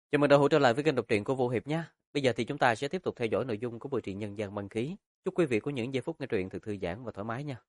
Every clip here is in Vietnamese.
Chào mừng đã hỗ trợ lại với kênh đọc truyện của Vô Hiệp nhé. Bây giờ thì chúng ta sẽ tiếp tục theo dõi nội dung của bộ truyện nhân gian Băng Khí. Chúc quý vị có những giây phút nghe truyện thật thư giãn và thoải mái nha.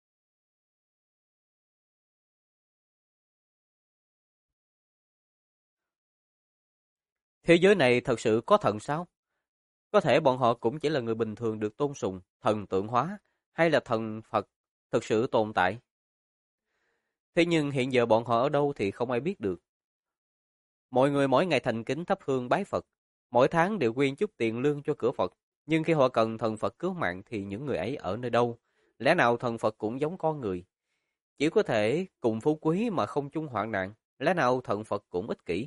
Thế giới này thật sự có thần sao? Có thể bọn họ cũng chỉ là người bình thường được tôn sùng, thần tượng hóa, hay là thần Phật thực sự tồn tại. Thế nhưng hiện giờ bọn họ ở đâu thì không ai biết được. Mọi người mỗi ngày thành kính thắp hương bái Phật, mỗi tháng đều quyên chút tiền lương cho cửa Phật. Nhưng khi họ cần thần Phật cứu mạng thì những người ấy ở nơi đâu? Lẽ nào thần Phật cũng giống con người? Chỉ có thể cùng phú quý mà không chung hoạn nạn, lẽ nào thần Phật cũng ích kỷ.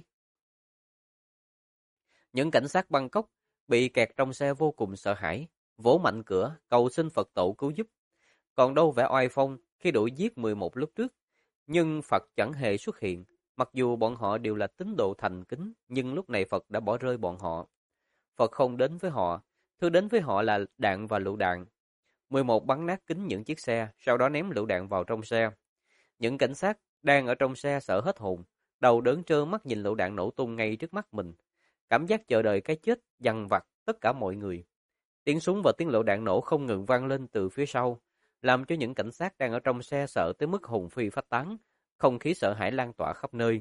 Những cảnh sát Bangkok bị kẹt trong xe vô cùng sợ hãi, vỗ mạnh cửa, cầu xin Phật tổ cứu giúp. Còn đâu vẻ oai phong khi đuổi giết 11 lúc trước, nhưng Phật chẳng hề xuất hiện. Mặc dù bọn họ đều là tín đồ thành kính, nhưng lúc này Phật đã bỏ rơi bọn họ. Phật không đến với họ, thứ đến với họ là đạn và lựu đạn. 11 bắn nát kính những chiếc xe, sau đó ném lựu đạn vào trong xe. Những cảnh sát đang ở trong xe sợ hết hồn, đầu đớn trơ mắt nhìn lựu đạn nổ tung ngay trước mắt mình. Cảm giác chờ đợi cái chết dằn vặt tất cả mọi người. Tiếng súng và tiếng lựu đạn nổ không ngừng vang lên từ phía sau, làm cho những cảnh sát đang ở trong xe sợ tới mức hồn phi phách tán, không khí sợ hãi lan tỏa khắp nơi.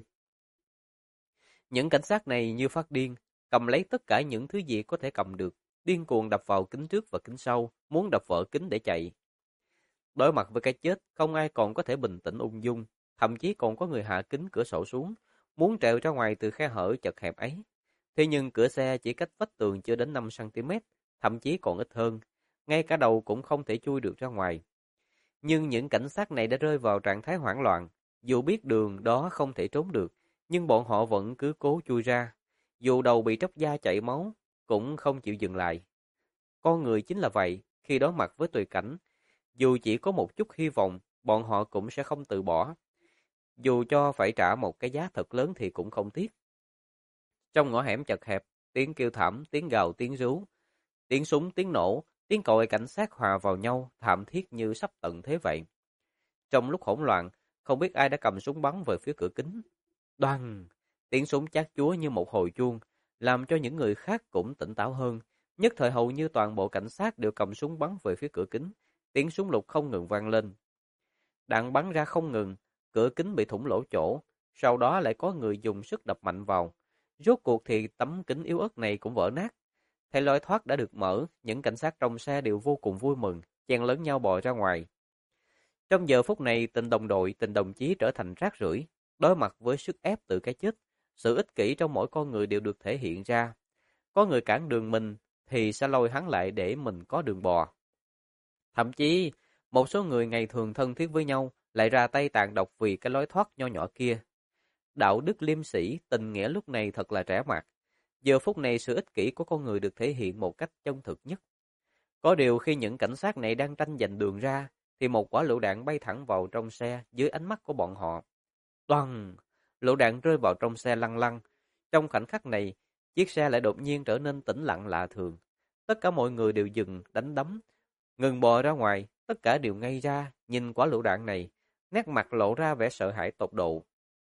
Những cảnh sát này như phát điên, cầm lấy tất cả những thứ gì có thể cầm được, điên cuồng đập vào kính trước và kính sau, muốn đập vỡ kính để chạy. Đối mặt với cái chết, không ai còn có thể bình tĩnh ung dung, thậm chí còn có người hạ kính cửa sổ xuống, muốn trèo ra ngoài từ khe hở chật hẹp ấy. Thế nhưng cửa xe chỉ cách vách tường chưa đến 5 cm, thậm chí còn ít hơn, ngay cả đầu cũng không thể chui được ra ngoài. Nhưng những cảnh sát này đã rơi vào trạng thái hoảng loạn, dù biết đường đó không thể trốn được, nhưng bọn họ vẫn cứ cố chui ra. Dù đầu bị tróc da chảy máu, cũng không chịu dừng lại. Con người chính là vậy, khi đối mặt với tuyệt cảnh, dù chỉ có một chút hy vọng, bọn họ cũng sẽ không từ bỏ. Dù cho phải trả một cái giá thật lớn thì cũng không tiếc. Trong ngõ hẻm chật hẹp, tiếng kêu thảm, tiếng gào, tiếng rú, tiếng súng, tiếng nổ, tiếng còi cảnh sát hòa vào nhau, thảm thiết như sắp tận thế vậy. Trong lúc hỗn loạn, không biết ai đã cầm súng bắn về phía cửa kính. Đoàn! Tiếng súng chát chúa như một hồi chuông, làm cho những người khác cũng tỉnh táo hơn. Nhất thời hầu như toàn bộ cảnh sát đều cầm súng bắn về phía cửa kính. Tiếng súng lục không ngừng vang lên. Đạn bắn ra không ngừng, cửa kính bị thủng lỗ chỗ, sau đó lại có người dùng sức đập mạnh vào. Rốt cuộc thì tấm kính yếu ớt này cũng vỡ nát. Thấy lối thoát đã được mở, những cảnh sát trong xe đều vô cùng vui mừng, chen lấn nhau bò ra ngoài. Trong giờ phút này, tình đồng đội, tình đồng chí trở thành rác rưởi, đối mặt với sức ép từ cái chết. Sự ích kỷ trong mỗi con người đều được thể hiện ra. Có người cản đường mình thì sẽ lôi hắn lại để mình có đường bò. Thậm chí, một số người ngày thường thân thiết với nhau lại ra tay tàn độc vì cái lối thoát nho nhỏ kia. Đạo đức liêm sĩ, tình nghĩa lúc này thật là trẻ mạt. Giờ phút này sự ích kỷ của con người được thể hiện một cách chân thực nhất. Có điều khi những cảnh sát này đang tranh giành đường ra, thì một quả lựu đạn bay thẳng vào trong xe dưới ánh mắt của bọn họ. Toằng! Lựu đạn rơi vào trong xe lăn lăn. Trong khoảnh khắc này, chiếc xe lại đột nhiên trở nên tĩnh lặng lạ thường. Tất cả mọi người đều dừng đánh đấm, ngừng bò ra ngoài, tất cả đều ngây ra, nhìn quả lựu đạn này, nét mặt lộ ra vẻ sợ hãi tột độ.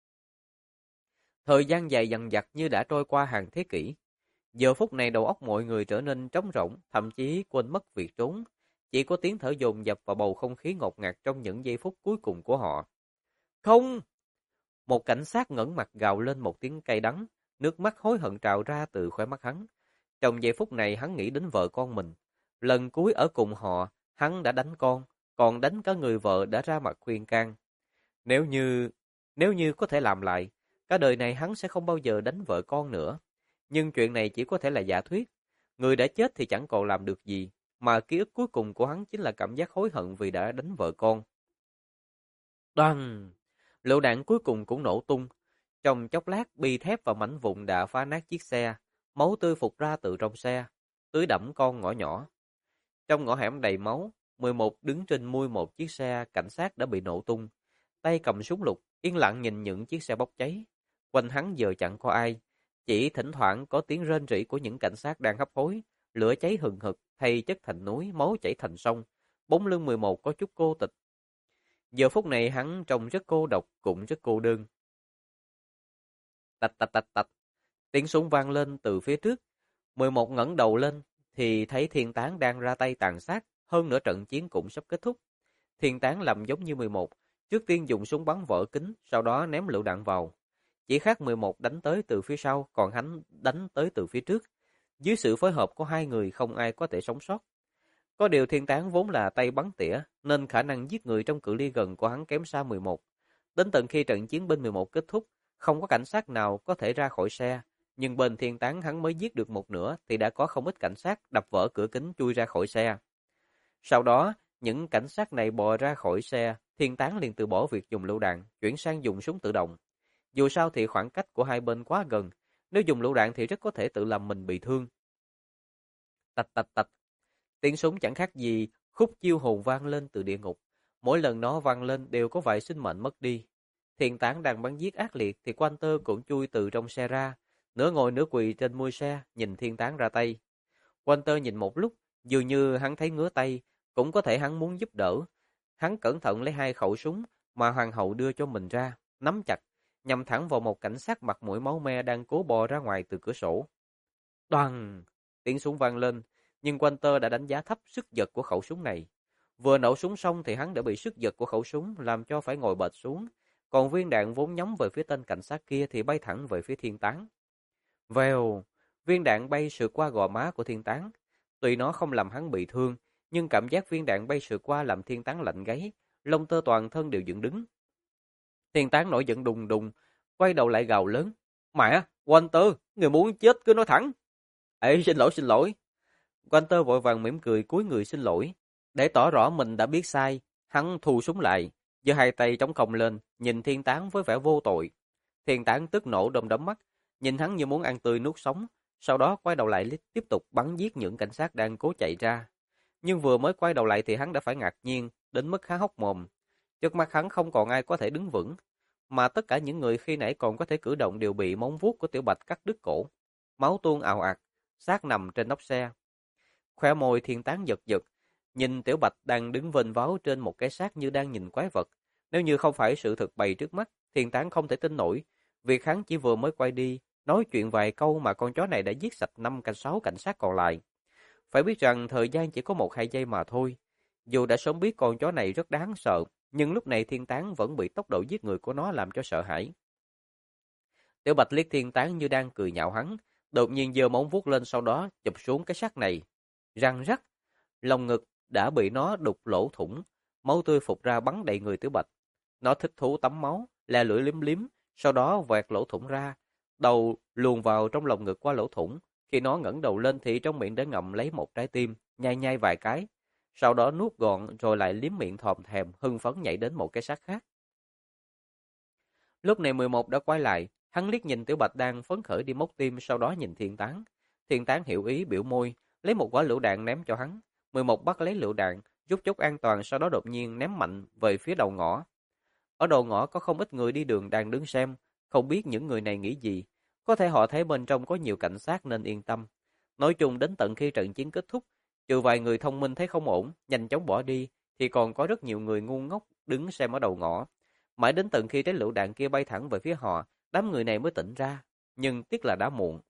Thời gian dài dằng dặc như đã trôi qua hàng thế kỷ. Giờ phút này đầu óc mọi người trở nên trống rỗng, thậm chí quên mất việc trốn. Chỉ có tiếng thở dồn dập vào bầu không khí ngột ngạt trong những giây phút cuối cùng của họ. Không! Một cảnh sát ngẩng mặt gào lên một tiếng cay đắng, nước mắt hối hận trào ra từ khóe mắt hắn. Trong giây phút này hắn nghĩ đến vợ con mình. Lần cuối ở cùng họ, hắn đã đánh con, còn đánh cả người vợ đã ra mặt khuyên can. Nếu như, nếu như có thể làm lại, cả đời này hắn sẽ không bao giờ đánh vợ con nữa. Nhưng chuyện này chỉ có thể là giả thuyết. Người đã chết thì chẳng còn làm được gì, mà ký ức cuối cùng của hắn chính là cảm giác hối hận vì đã đánh vợ con. Đoàn! Lựu đạn cuối cùng cũng nổ tung. Trong chốc lát, bi thép và mảnh vụn đã phá nát chiếc xe. Máu tươi phụt ra từ trong xe, tưới đẫm con ngõ nhỏ. Trong ngõ hẻm đầy máu, 11 đứng trên mui một chiếc xe cảnh sát đã bị nổ tung. Tay cầm súng lục, yên lặng nhìn những chiếc xe bốc cháy. Quanh hắn giờ chẳng có ai, chỉ thỉnh thoảng có tiếng rên rỉ của những cảnh sát đang hấp hối. Lửa cháy hừng hực, thay chất thành núi, máu chảy thành sông. Bóng lưng 11 có chút cô tịch. Giờ phút này hắn trông rất cô độc, cũng rất cô đơn. Tạch tạch tạch tạch. Tiếng súng vang lên từ phía trước. 11 ngẩng đầu lên thì thấy Thiên Tán đang ra tay tàn sát, hơn nữa trận chiến cũng sắp kết thúc. Thiên Tán làm giống như 11, trước tiên dùng súng bắn vỡ kính, sau đó ném lựu đạn vào. Chỉ khác 11 đánh tới từ phía sau, còn hắn đánh tới từ phía trước. Dưới sự phối hợp của hai người không ai có thể sống sót. Có điều Thiên Tán vốn là tay bắn tỉa, nên khả năng giết người trong cự ly gần của hắn kém xa 11. Đến tận khi trận chiến bên 11 kết thúc, không có cảnh sát nào có thể ra khỏi xe, nhưng bên Thiên Tán hắn mới giết được một nửa thì đã có không ít cảnh sát đập vỡ cửa kính chui ra khỏi xe. Sau đó, những cảnh sát này bò ra khỏi xe, Thiên Tán liền từ bỏ việc dùng lựu đạn, chuyển sang dùng súng tự động. Dù sao thì khoảng cách của hai bên quá gần, nếu dùng lựu đạn thì rất có thể tự làm mình bị thương. Tạch tạch tạch, tiếng súng chẳng khác gì khúc chiêu hồn vang lên từ địa ngục. Mỗi lần nó vang lên đều có vài sinh mệnh mất đi. Thiên Tán đang bắn giết ác liệt thì Walter cũng chui từ trong xe ra, nửa ngồi nửa quỳ trên mui xe, nhìn Thiên Tán ra tay. Walter nhìn một lúc, dường như hắn thấy ngứa tay, cũng có thể hắn muốn giúp đỡ. Hắn cẩn thận lấy hai khẩu súng mà hoàng hậu đưa cho mình ra, nắm chặt, nhắm thẳng vào một cảnh sát mặt mũi máu me đang cố bò ra ngoài từ cửa sổ. Đoàng! Tiếng súng vang lên, nhưng Walter đã đánh giá thấp sức giật của khẩu súng này. Vừa nổ súng xong thì hắn đã bị sức giật của khẩu súng làm cho phải ngồi bệt xuống, còn viên đạn vốn nhắm về phía tên cảnh sát kia thì bay thẳng về phía Thiên Tán. Vèo! Viên đạn bay sượt qua gò má của Thiên Tán. Tuy nó không làm hắn bị thương, nhưng cảm giác viên đạn bay sượt qua làm Thiên Tán lạnh gáy, lông tơ toàn thân đều dựng đứng. Thiên Tán nổi giận đùng đùng, quay đầu lại gào lớn. Mẹ! Walter! Người muốn chết cứ nói thẳng! Ê, xin lỗi, xin lỗi! Walter vội vàng mỉm cười cúi người xin lỗi. Để tỏ rõ mình đã biết sai, hắn thu súng lại, giơ hai tay trống không lên, nhìn Thiên Tán với vẻ vô tội. Thiên Tán tức nổ đom đóm mắt, nhìn hắn như muốn ăn tươi nuốt sống, sau đó quay đầu lại tiếp tục bắn giết những cảnh sát đang cố chạy ra. Nhưng vừa mới quay đầu lại thì hắn đã phải ngạc nhiên, đến mức há hốc mồm. Trước mắt hắn không còn ai có thể đứng vững, mà tất cả những người khi nãy còn có thể cử động đều bị móng vuốt của Tiểu Bạch cắt đứt cổ. Máu tuôn ào ạt, xác nằm trên nóc xe. Khóe môi Thiên Tán giật giật, nhìn Tiểu Bạch đang đứng vênh váo trên một cái xác như đang nhìn quái vật. Nếu như không phải sự thực bày trước mắt, Thiên Tán không thể tin nổi. Việc hắn chỉ vừa mới quay đi, nói chuyện vài câu mà con chó này đã giết sạch 5-6 cảnh sát còn lại. Phải biết rằng thời gian chỉ có 1-2 giây mà thôi. Dù đã sớm biết con chó này rất đáng sợ, nhưng lúc này Thiên Tán vẫn bị tốc độ giết người của nó làm cho sợ hãi. Tiểu Bạch liếc Thiên Tán như đang cười nhạo hắn, đột nhiên giơ móng vuốt lên sau đó chụp xuống cái xác này. Răng rắc, lồng ngực đã bị nó đục lỗ thủng, máu tươi phụt ra bắn đầy người Tiểu Bạch. Nó thích thú tắm máu, le lưỡi liếm liếm, sau đó vẹt lỗ thủng ra, đầu luồn vào trong lồng ngực qua lỗ thủng. Khi nó ngẩng đầu lên thì trong miệng đã ngậm lấy một trái tim, nhai nhai vài cái, sau đó nuốt gọn rồi lại liếm miệng thòm thèm, hưng phấn nhảy đến một cái xác khác. Lúc này 11 đã quay lại, hắn liếc nhìn Tiểu Bạch đang phấn khởi đi móc tim, sau đó nhìn Thiên Tán. Thiên Tán hiểu ý biểu môi, lấy một quả lựu đạn ném cho hắn. 11 bắt lấy lựu đạn, rút chốt an toàn, sau đó đột nhiên ném mạnh về phía đầu ngõ. Ở đầu ngõ có không ít người đi đường đang đứng xem, không biết những người này nghĩ gì. Có thể họ thấy bên trong có nhiều cảnh sát nên yên tâm. Nói chung đến tận khi trận chiến kết thúc, trừ vài người thông minh thấy không ổn, nhanh chóng bỏ đi, thì còn có rất nhiều người ngu ngốc đứng xem ở đầu ngõ. Mãi đến tận khi trái lựu đạn kia bay thẳng về phía họ, đám người này mới tỉnh ra. Nhưng tiếc là đã muộn.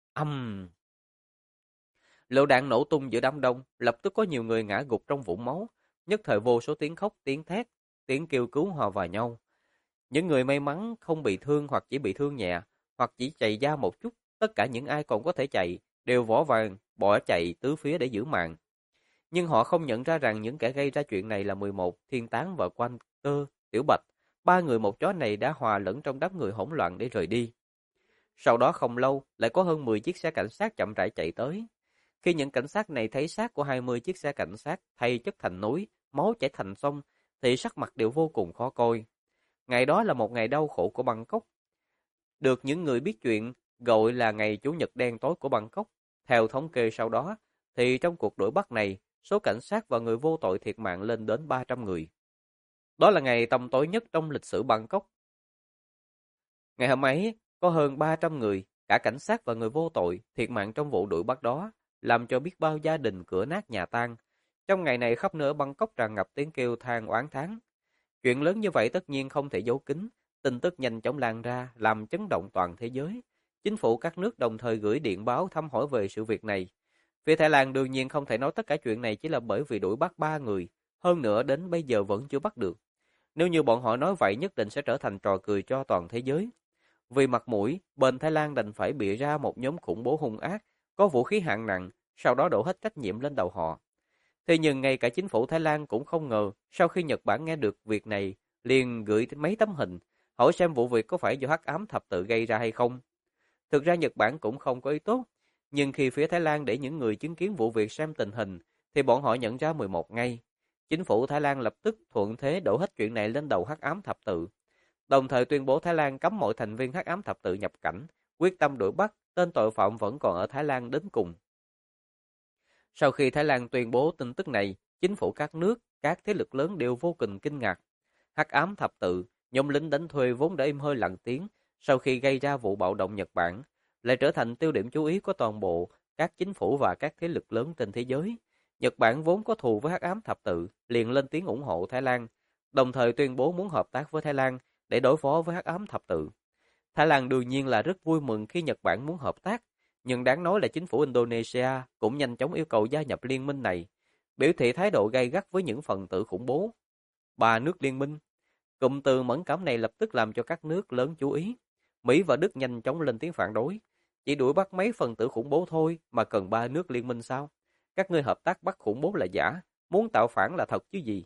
Lựu đạn nổ tung giữa đám đông, lập tức có nhiều người ngã gục trong vũng máu. Nhất thời vô số tiếng khóc, tiếng thét, tiếng kêu cứu hòa vào nhau. Những người may mắn không bị thương hoặc chỉ bị thương nhẹ, hoặc chỉ chày da một chút, tất cả những ai còn có thể chạy, đều võ vàng, bỏ chạy tứ phía để giữ mạng. Nhưng họ không nhận ra rằng những kẻ gây ra chuyện này là 11, Thiên Tán và Quan Tơ, Tiểu Bạch. Ba người một chó này đã hòa lẫn trong đám người hỗn loạn để rời đi. Sau đó không lâu, lại có hơn 10 chiếc xe cảnh sát chậm rãi chạy tới. Khi những cảnh sát này thấy xác của 20 chiếc xe cảnh sát thay chất thành núi, máu chảy thành sông, thì sắc mặt đều vô cùng khó coi. Ngày đó là một ngày đau khổ của Bangkok. Được những người biết chuyện gọi là ngày Chủ nhật đen tối của Bangkok. Theo thống kê sau đó, thì trong cuộc đuổi bắt này, số cảnh sát và người vô tội thiệt mạng lên đến 300 người. Đó là ngày tăm tối nhất trong lịch sử Bangkok. Ngày hôm ấy, có hơn 300 người, cả cảnh sát và người vô tội, thiệt mạng trong vụ đuổi bắt đó, làm cho biết bao gia đình cửa nát nhà tan. Trong ngày này khắp nơi Bangkok tràn ngập tiếng kêu than oán thán. Chuyện lớn như vậy tất nhiên không thể giấu kín, tin tức nhanh chóng lan ra, làm chấn động toàn thế giới. Chính phủ các nước đồng thời gửi điện báo thăm hỏi về sự việc này. Phía Thái Lan đương nhiên không thể nói tất cả chuyện này chỉ là bởi vì đuổi bắt 3 người, hơn nữa đến bây giờ vẫn chưa bắt được. Nếu như bọn họ nói vậy nhất định sẽ trở thành trò cười cho toàn thế giới. Vì mặt mũi, bên Thái Lan đành phải bịa ra một nhóm khủng bố hung ác, có vũ khí hạng nặng, sau đó đổ hết trách nhiệm lên đầu họ. Thế nhưng ngay cả chính phủ Thái Lan cũng không ngờ, sau khi Nhật Bản nghe được việc này, liền gửi mấy tấm hình, hỏi xem vụ việc có phải do hắc ám thập tự gây ra hay không. Thực ra Nhật Bản cũng không có ý tốt, nhưng khi phía Thái Lan để những người chứng kiến vụ việc xem tình hình, thì bọn họ nhận ra 11 ngay. Chính phủ Thái Lan lập tức thuận thế đổ hết chuyện này lên đầu hắc ám thập tự, đồng thời tuyên bố Thái Lan cấm mọi thành viên hắc ám thập tự nhập cảnh, quyết tâm đuổi bắt tên tội phạm vẫn còn ở Thái Lan đến cùng. Sau khi Thái Lan tuyên bố tin tức này, chính phủ các nước, các thế lực lớn đều vô cùng kinh ngạc. Hắc ám thập tự, nhóm lính đánh thuê vốn đã im hơi lặng tiếng, sau khi gây ra vụ bạo động Nhật Bản, lại trở thành tiêu điểm chú ý của toàn bộ các chính phủ và các thế lực lớn trên thế giới. Nhật Bản vốn có thù với hắc ám thập tự, liền lên tiếng ủng hộ Thái Lan, đồng thời tuyên bố muốn hợp tác với Thái Lan để đối phó với hắc ám thập tự. Thái Lan đương nhiên là rất vui mừng khi Nhật Bản muốn hợp tác, nhưng đáng nói là chính phủ Indonesia cũng nhanh chóng yêu cầu gia nhập liên minh này, biểu thị thái độ gay gắt với những phần tử khủng bố. Ba nước liên minh. Cụm từ mẫn cảm này lập tức làm cho các nước lớn chú ý. Mỹ và Đức nhanh chóng lên tiếng phản đối. Chỉ đuổi bắt mấy phần tử khủng bố thôi mà cần ba nước liên minh sao? Các ngươi hợp tác bắt khủng bố là giả, muốn tạo phản là thật chứ gì.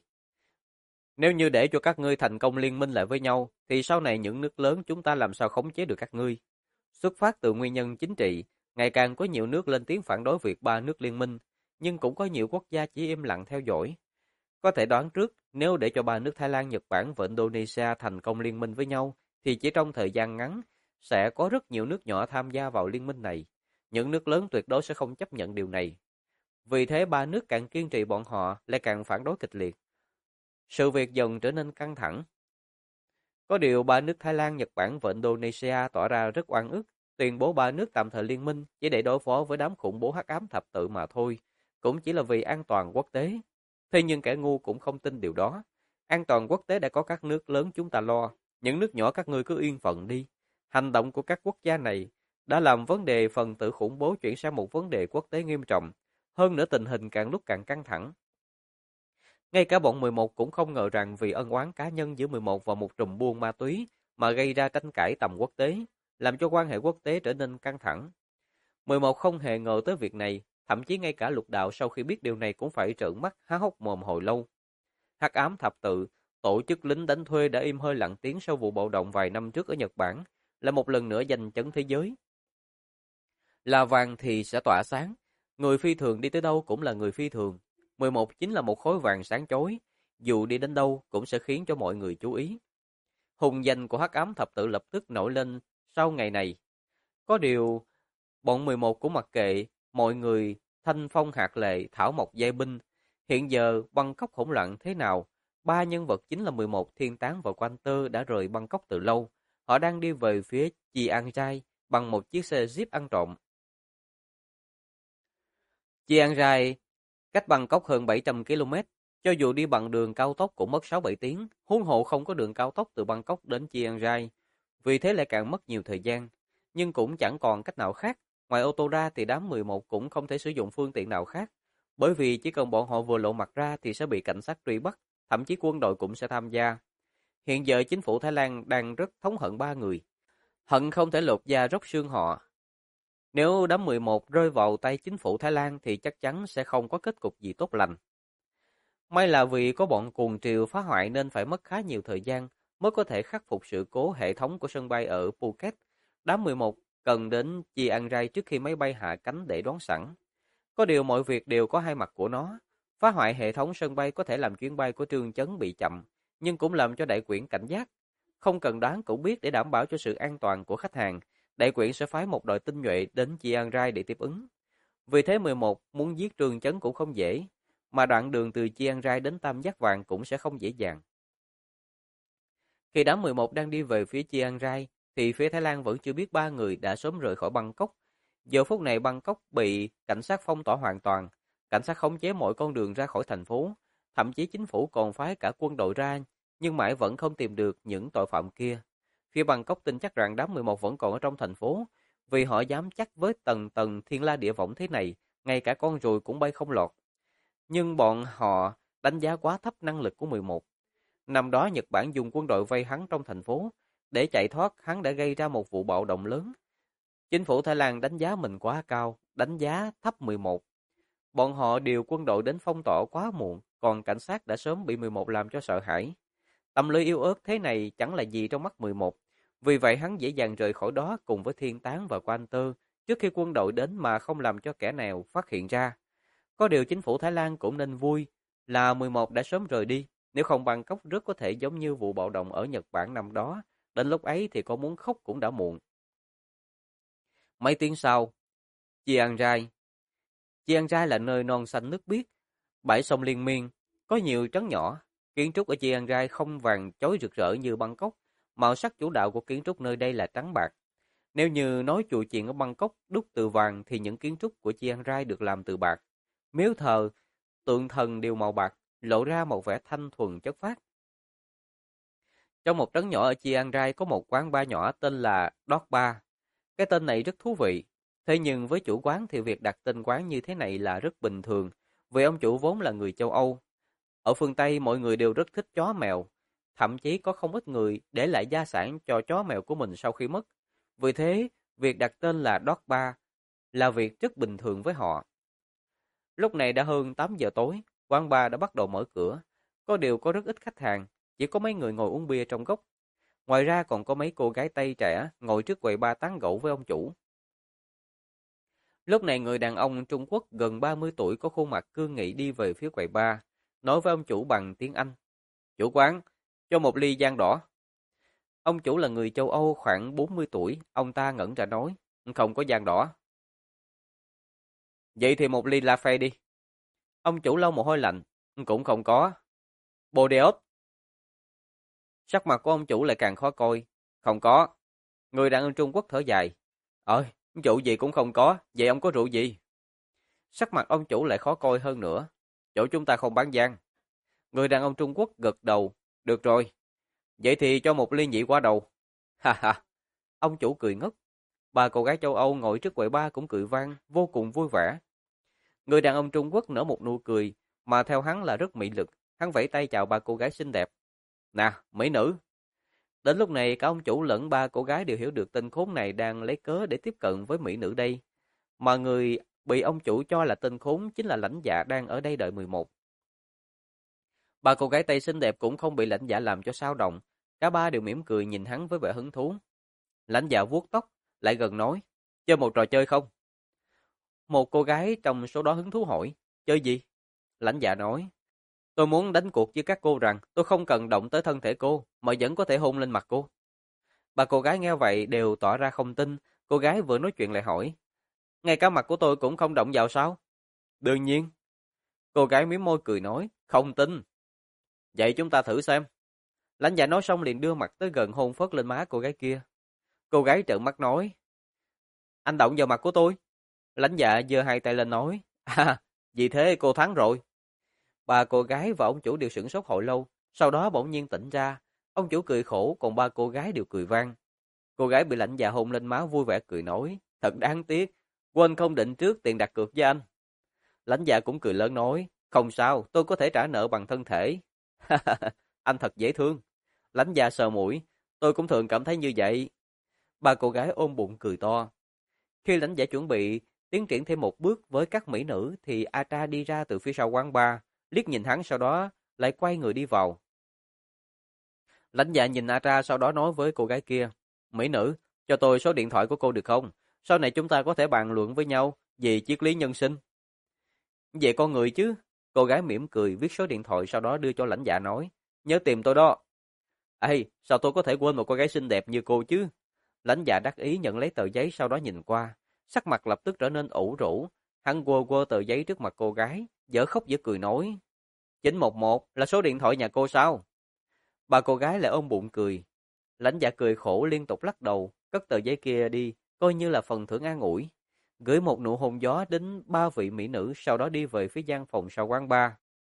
Nếu như để cho các ngươi thành công liên minh lại với nhau, thì sau này những nước lớn chúng ta làm sao khống chế được các ngươi? Xuất phát từ nguyên nhân chính trị, ngày càng có nhiều nước lên tiếng phản đối việc ba nước liên minh, nhưng cũng có nhiều quốc gia chỉ im lặng theo dõi. Có thể đoán trước, nếu để cho ba nước Thái Lan, Nhật Bản và Indonesia thành công liên minh với nhau, thì chỉ trong thời gian ngắn, sẽ có rất nhiều nước nhỏ tham gia vào liên minh này. Những nước lớn tuyệt đối sẽ không chấp nhận điều này. Vì thế ba nước càng kiên trì bọn họ lại càng phản đối kịch liệt. Sự việc dần trở nên căng thẳng. Có điều ba nước Thái Lan, Nhật Bản và Indonesia tỏ ra rất oan ức, tuyên bố ba nước tạm thời liên minh chỉ để đối phó với đám khủng bố hắc ám thập tự mà thôi, cũng chỉ là vì an toàn quốc tế. Thế nhưng kẻ ngu cũng không tin điều đó. An toàn quốc tế đã có các nước lớn chúng ta lo, những nước nhỏ các ngươi cứ yên phận đi. Hành động của các quốc gia này đã làm vấn đề phần tử khủng bố chuyển sang một vấn đề quốc tế nghiêm trọng, hơn nữa tình hình càng lúc càng căng thẳng. Ngay cả bọn 11 cũng không ngờ rằng vì ân oán cá nhân giữa 11 và một trùm buôn ma túy mà gây ra tranh cãi tầm quốc tế, làm cho quan hệ quốc tế trở nên căng thẳng. 11 không hề ngờ tới việc này, thậm chí ngay cả Lục Đạo sau khi biết điều này cũng phải trợn mắt há hốc mồm hồi lâu. Hắc ám thập tự, tổ chức lính đánh thuê đã im hơi lặng tiếng sau vụ bạo động vài năm trước ở Nhật Bản, là một lần nữa giành chấn thế giới. Là vàng thì sẽ tỏa sáng, người phi thường đi tới đâu cũng là người phi thường. 11 chính là một khối vàng sáng chói, dù đi đến đâu cũng sẽ khiến cho mọi người chú ý. Hùng danh của hắc ám thập tự lập tức nổi lên sau ngày này. Có điều, bọn 11 cũng mặc kệ, mọi người thanh phong hạt lệ, thảo mộc giai binh. Hiện giờ Bangkok hỗn loạn thế nào? Ba nhân vật chính là 11 Thiên Tán và Quan Tơ đã rời Bangkok từ lâu. Họ đang đi về phía Chiang Rai bằng một chiếc xe Jeep ăn trộm. Chiang Rai cách Bangkok hơn 700 km, cho dù đi bằng đường cao tốc cũng mất 6-7 tiếng, huống hộ không có đường cao tốc từ Bangkok đến Chiang Rai, vì thế lại càng mất nhiều thời gian, nhưng cũng chẳng còn cách nào khác, ngoài ô tô ra thì đám 11 cũng không thể sử dụng phương tiện nào khác, bởi vì chỉ cần bọn họ vừa lộ mặt ra thì sẽ bị cảnh sát truy bắt, thậm chí quân đội cũng sẽ tham gia. Hiện giờ chính phủ Thái Lan đang rất thống hận 3 người, hận không thể lột da róc xương họ. Nếu đám 11 rơi vào tay chính phủ Thái Lan thì chắc chắn sẽ không có kết cục gì tốt lành. May là vì có bọn cuồng triều phá hoại nên phải mất khá nhiều thời gian mới có thể khắc phục sự cố hệ thống của sân bay ở Phuket. Đám 11 cần đến Chiang Rai trước khi máy bay hạ cánh để đón sẵn. Có điều mọi việc đều có hai mặt của nó. Phá hoại hệ thống sân bay có thể làm chuyến bay của Trương Chấn bị chậm, nhưng cũng làm cho đại quyển cảnh giác. Không cần đoán cũng biết để đảm bảo cho sự an toàn của khách hàng, đại quyển sẽ phái một đội tinh nhuệ đến Chiang Rai để tiếp ứng. Vì thế 11 muốn giết Trương Chấn cũng không dễ, mà đoạn đường từ Chiang Rai đến Tam Giác Vàng cũng sẽ không dễ dàng. Khi đám 11 đang đi về phía Chiang Rai, thì phía Thái Lan vẫn chưa biết 3 người đã sớm rời khỏi Bangkok. Giờ phút này Bangkok bị cảnh sát phong tỏa hoàn toàn, cảnh sát khống chế mọi con đường ra khỏi thành phố, thậm chí chính phủ còn phái cả quân đội ra, nhưng mãi vẫn không tìm được những tội phạm kia. Phía Bangkok tin chắc rằng đám 11 vẫn còn ở trong thành phố, vì họ dám chắc với tầng tầng thiên la địa võng thế này, ngay cả con ruồi cũng bay không lọt. Nhưng bọn họ đánh giá quá thấp năng lực của 11. Năm đó Nhật Bản dùng quân đội vây hắn trong thành phố, để chạy thoát hắn đã gây ra một vụ bạo động lớn. Chính phủ Thái Lan đánh giá mình quá cao, đánh giá thấp 11. Bọn họ điều quân đội đến phong tỏa quá muộn, còn cảnh sát đã sớm bị 11 làm cho sợ hãi. Tâm lý yếu ớt thế này chẳng là gì trong mắt 11. Vì vậy hắn dễ dàng rời khỏi đó cùng với Thiên Tán và Quan Tơ trước khi quân đội đến mà không làm cho kẻ nào phát hiện ra. Có điều chính phủ Thái Lan cũng nên vui là 11 đã sớm rời đi, nếu không Bangkok rất có thể giống như vụ bạo động ở Nhật Bản năm đó, đến lúc ấy thì có muốn khóc cũng đã muộn. Mấy tiếng sau, Chiang Rai. Chiang Rai là nơi non xanh nước biếc, bãi sông liên miên, có nhiều trấn nhỏ. Kiến trúc ở Chiang Rai không vàng chói rực rỡ như Bangkok, màu sắc chủ đạo của kiến trúc nơi đây là trắng bạc. Nếu như nói chùa chiền ở Bangkok đúc từ vàng thì những kiến trúc của Chiang Rai được làm từ bạc. Miếu thờ, tượng thần đều màu bạc, lộ ra một vẻ thanh thuần chất phác. Trong một trấn nhỏ ở Chiang Rai có một quán bar nhỏ tên là Dog Bar. Cái tên này rất thú vị. Thế nhưng với chủ quán thì việc đặt tên quán như thế này là rất bình thường, vì ông chủ vốn là người châu Âu. Ở phương Tây mọi người đều rất thích chó mèo, thậm chí có không ít người để lại gia sản cho chó mèo của mình sau khi mất. Vì thế, việc đặt tên là Dog Bar là việc rất bình thường với họ. Lúc này đã hơn 8 giờ tối, quán bar đã bắt đầu mở cửa. Có điều có rất ít khách hàng, chỉ có mấy người ngồi uống bia trong góc. Ngoài ra còn có mấy cô gái Tây trẻ ngồi trước quầy bar tán gẫu với ông chủ. Lúc này người đàn ông Trung Quốc gần 30 tuổi có khuôn mặt cương nghị đi về phía quầy bar, nói với ông chủ bằng tiếng Anh. Chủ quán, cho một ly giang đỏ. Ông chủ là người châu Âu khoảng 40 tuổi, ông ta ngẩn ra nói, không có giang đỏ. Vậy thì một ly latte đi. Ông chủ lau mồ hôi lạnh, cũng không có. Bordeaux. Sắc mặt của ông chủ lại càng khó coi. Không có. Người đàn ông Trung Quốc thở dài. Rượu gì cũng không có, vậy ông có rượu gì? Sắc mặt ông chủ lại khó coi hơn nữa. Chỗ chúng ta không bán giang. Người đàn ông Trung Quốc gật đầu. Được rồi. Vậy thì cho một ly nhị quả đầu. Ha ha. Ông chủ cười ngất. Ba cô gái châu Âu ngồi trước quầy bar cũng cười vang, vô cùng vui vẻ. Người đàn ông Trung Quốc nở một nụ cười, mà theo hắn là rất mị lực. Hắn vẫy tay chào ba cô gái xinh đẹp. Nè, mỹ nữ. Đến lúc này cả ông chủ lẫn ba cô gái đều hiểu được tên khốn này đang lấy cớ để tiếp cận với mỹ nữ đây. Mà người bị ông chủ cho là tên khốn chính là lãnh dạ đang ở đây đợi 11. Ba cô gái Tây xinh đẹp cũng không bị lãnh dạ làm cho sao động. Cả ba đều mỉm cười nhìn hắn với vẻ hứng thú. Lãnh dạ vuốt tóc, lại gần nói, chơi một trò chơi không? Một cô gái trong số đó hứng thú hỏi, chơi gì? Lãnh dạ nói, tôi muốn đánh cuộc với các cô rằng tôi không cần động tới thân thể cô, mà vẫn có thể hôn lên mặt cô. Ba cô gái nghe vậy đều tỏ ra không tin, cô gái vừa nói chuyện lại hỏi, ngay cả mặt của tôi cũng không động vào sao? Đương nhiên. Cô gái mím môi cười nói, không tin. Vậy chúng ta thử xem. Lãnh dạ nói xong liền đưa mặt tới gần hôn phớt lên má cô gái kia. Cô gái trợn mắt nói, anh động vào mặt của tôi. Lãnh dạ giơ hai tay lên nói, vì thế cô thắng rồi. Ba cô gái và ông chủ đều sửng sốt hồi lâu, sau đó bỗng nhiên tỉnh ra. Ông chủ cười khổ, còn ba cô gái đều cười vang. Cô gái bị lãnh dạ hôn lên má vui vẻ cười nói, thật đáng tiếc, quên không định trước tiền đặt cược với anh. Lãnh dạ cũng cười lớn nói, không sao, tôi có thể trả nợ bằng thân thể. Anh thật dễ thương. Lãnh dạ sờ mũi, tôi cũng thường cảm thấy như vậy. Ba cô gái ôm bụng cười to. Khi lãnh dạ chuẩn bị tiến triển thêm một bước với các mỹ nữ thì Atra đi ra từ phía sau quán bar, liếc nhìn hắn sau đó lại quay người đi vào. Lãnh dạ nhìn Atra sau đó nói với cô gái kia, mỹ nữ, cho tôi số điện thoại của cô được không? Sau này chúng ta có thể bàn luận với nhau về triết lý nhân sinh. Vậy con người chứ? Cô gái mỉm cười viết số điện thoại sau đó đưa cho lãnh dạ nói, nhớ tìm tôi đó. Ê, sao tôi có thể quên một cô gái xinh đẹp như cô chứ? Lãnh dạ đắc ý nhận lấy tờ giấy sau đó nhìn qua, sắc mặt lập tức trở nên ủ rũ. Hắn quơ quơ tờ giấy trước mặt cô gái, dở khóc dở cười nói, 911 là số điện thoại nhà cô sao? Bà cô gái lại ôm bụng cười. Lãnh dạ cười khổ liên tục lắc đầu, cất tờ giấy kia đi, coi như là phần thưởng an ủi. Gửi một nụ hôn gió đến ba vị mỹ nữ, sau đó đi về phía gian phòng sau quán bar.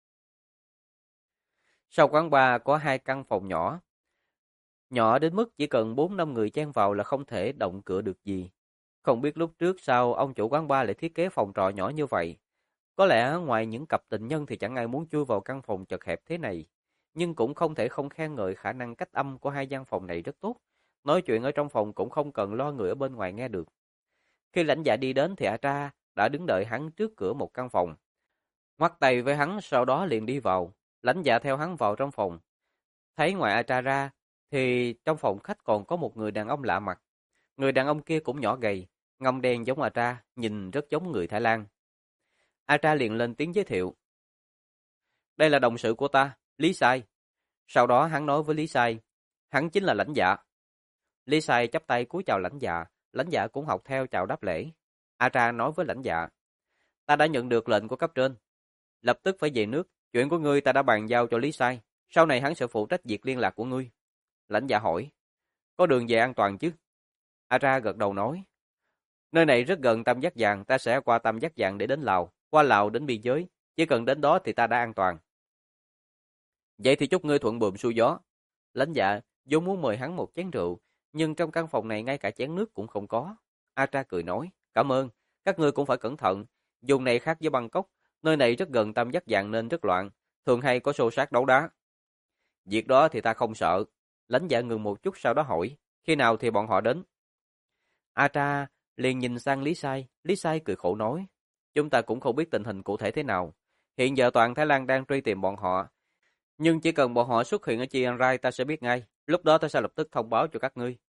Sau quán bar có hai căn phòng nhỏ. Nhỏ đến mức chỉ cần 4-5 người chen vào là không thể động cửa được gì. Không biết lúc trước sao ông chủ quán bar lại thiết kế phòng trọ nhỏ như vậy. Có lẽ ngoài những cặp tình nhân thì chẳng ai muốn chui vào căn phòng chật hẹp thế này. Nhưng cũng không thể không khen ngợi khả năng cách âm của hai gian phòng này rất tốt. Nói chuyện ở trong phòng cũng không cần lo người ở bên ngoài nghe được. Khi lãnh dạ đi đến thì A đã đứng đợi hắn trước cửa một căn phòng. Ngoắt tay với hắn sau đó liền đi vào. Lãnh dạ theo hắn vào trong phòng. Thấy ngoài A ra thì trong phòng khách còn có một người đàn ông lạ mặt. Người đàn ông kia cũng nhỏ gầy, ngăm đen giống A nhìn rất giống người Thái Lan. A liền lên tiếng giới thiệu. Đây là đồng sự của ta, Lý Sai. Sau đó hắn nói với Lý Sai, hắn chính là lãnh dạ. Lý Sai chắp tay cúi chào lãnh dạ cũng học theo chào đáp lễ. A nói với lãnh dạ, ta đã nhận được lệnh của cấp trên, lập tức phải về nước, chuyện của ngươi ta đã bàn giao cho Lý Sai, sau này hắn sẽ phụ trách việc liên lạc của ngươi. Lãnh dạ hỏi, có đường về an toàn chứ? A gật đầu nói, nơi này rất gần Tam Giác Vàng, ta sẽ qua Tam Giác Vàng để đến Lào, qua Lào đến biên giới, chỉ cần đến đó thì ta đã an toàn. Vậy thì chúc ngươi thuận buồm xuôi gió. Lãnh dạ vốn muốn mời hắn một chén rượu, nhưng trong căn phòng này ngay cả chén nước cũng không có. A cười nói, cảm ơn, các ngươi cũng phải cẩn thận, vùng này khác với Bangkok, nơi này rất gần Tam Giác Vàng nên rất loạn, thường hay có xô xát đấu đá. Việc đó thì ta không sợ. Lãnh dạ ngừng một chút sau đó hỏi, khi nào thì bọn họ đến? A liền nhìn sang Lý Sai cười khổ nói, chúng ta cũng không biết tình hình cụ thể thế nào. Hiện giờ toàn Thái Lan đang truy tìm bọn họ, nhưng chỉ cần bọn họ xuất hiện ở Chiang Rai ta sẽ biết ngay, lúc đó ta sẽ lập tức thông báo cho các ngươi.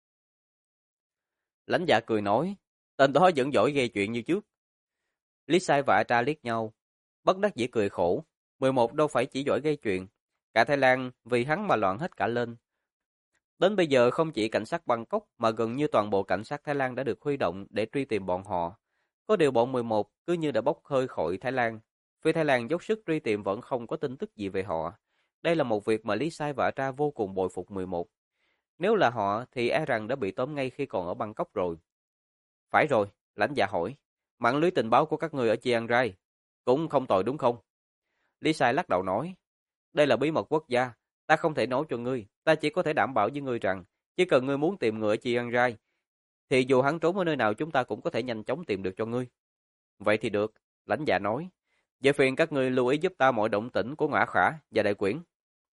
Lãnh dạ cười nói, tên đó vẫn giỏi gây chuyện như trước. Lý Sai và A liếc nhau, bất đắc dĩ cười khổ, 11 đâu phải chỉ giỏi gây chuyện, cả Thái Lan vì hắn mà loạn hết cả lên. Đến bây giờ không chỉ cảnh sát Bangkok mà gần như toàn bộ cảnh sát Thái Lan đã được huy động để truy tìm bọn họ. Có điều bọn 11 cứ như đã bốc hơi khỏi Thái Lan. Phía Thái Lan dốc sức truy tìm vẫn không có tin tức gì về họ. Đây là một việc mà Lý Sai và A vô cùng bội phục 11. Nếu là họ thì e rằng đã bị tóm ngay khi còn ở Bangkok rồi. Phải rồi, lãnh dạ hỏi. Mạng lưới tình báo của các người ở Chiang Rai cũng không tồi đúng không? Lý Sai lắc đầu nói. Đây là bí mật quốc gia. Ta không thể nói cho ngươi. Ta chỉ có thể đảm bảo với ngươi rằng chỉ cần ngươi muốn tìm người ở Chiang Rai thì dù hắn trốn ở nơi nào chúng ta cũng có thể nhanh chóng tìm được cho ngươi. Vậy thì được, lãnh dạ nói. Vậy phiền các ngươi lưu ý giúp ta mọi động tĩnh của Ngã Khả và Đại Quyển.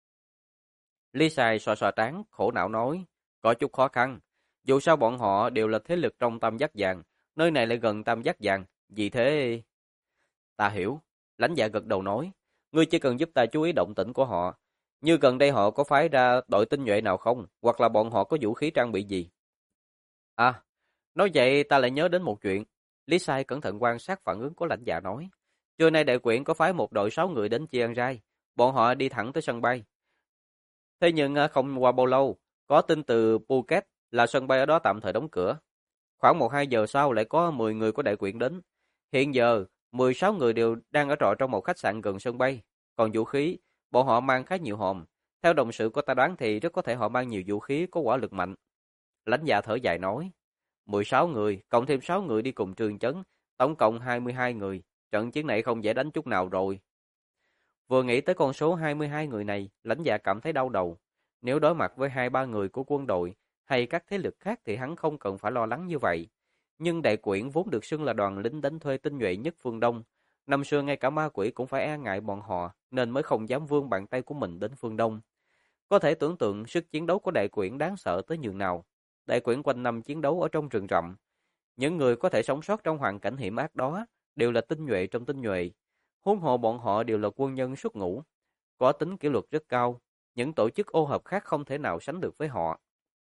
Lý Sai xoa xoa trán, khổ não nói, có chút khó khăn. Dù sao bọn họ đều là thế lực trong Tam Giác Vàng, nơi này lại gần Tam Giác Vàng, vì thế... Ta hiểu, lãnh dạ gật đầu nói, ngươi chỉ cần giúp ta chú ý động tĩnh của họ. Như gần đây họ có phái ra đội tinh nhuệ nào không, hoặc là bọn họ có vũ khí trang bị gì. À, nói vậy ta lại nhớ đến một chuyện. Lý Sai cẩn thận quan sát phản ứng của lãnh dạ nói. Trưa nay đại quyển có phái một đội 6 người đến Chiang Rai, bọn họ đi thẳng tới sân bay. Thế nhưng không qua bao lâu, có tin từ Phuket là sân bay ở đó tạm thời đóng cửa. Khoảng 1-2 giờ sau lại có 10 người của đại quyển đến. Hiện giờ, 16 người đều đang ở trọ trong một khách sạn gần sân bay. Còn vũ khí, bọn họ mang khá nhiều hòm. Theo đồng sự của ta đoán thì rất có thể họ mang nhiều vũ khí có quả lực mạnh. Lãnh dạ thở dài nói, 16 người, cộng thêm 6 người đi cùng Trường Chấn, tổng cộng 22 người. Trận chiến này không dễ đánh chút nào rồi. Vừa nghĩ tới con số 22 người này, lãnh dạ cảm thấy đau đầu. Nếu đối mặt với 2-3 người của quân đội hay các thế lực khác thì hắn không cần phải lo lắng như vậy. Nhưng đại quyển vốn được xưng là đoàn lính đánh thuê tinh nhuệ nhất phương Đông. Năm xưa ngay cả ma quỷ cũng phải e ngại bọn họ nên mới không dám vươn bàn tay của mình đến phương Đông. Có thể tưởng tượng sức chiến đấu của đại quyển đáng sợ tới nhường nào. Đại quyển quanh năm chiến đấu ở trong rừng rậm. Những người có thể sống sót trong hoàn cảnh hiểm ác đó đều là tinh nhuệ trong tinh nhuệ. Huống hồ bọn họ đều là quân nhân xuất ngũ, có tính kỷ luật rất cao, những tổ chức ô hợp khác không thể nào sánh được với họ.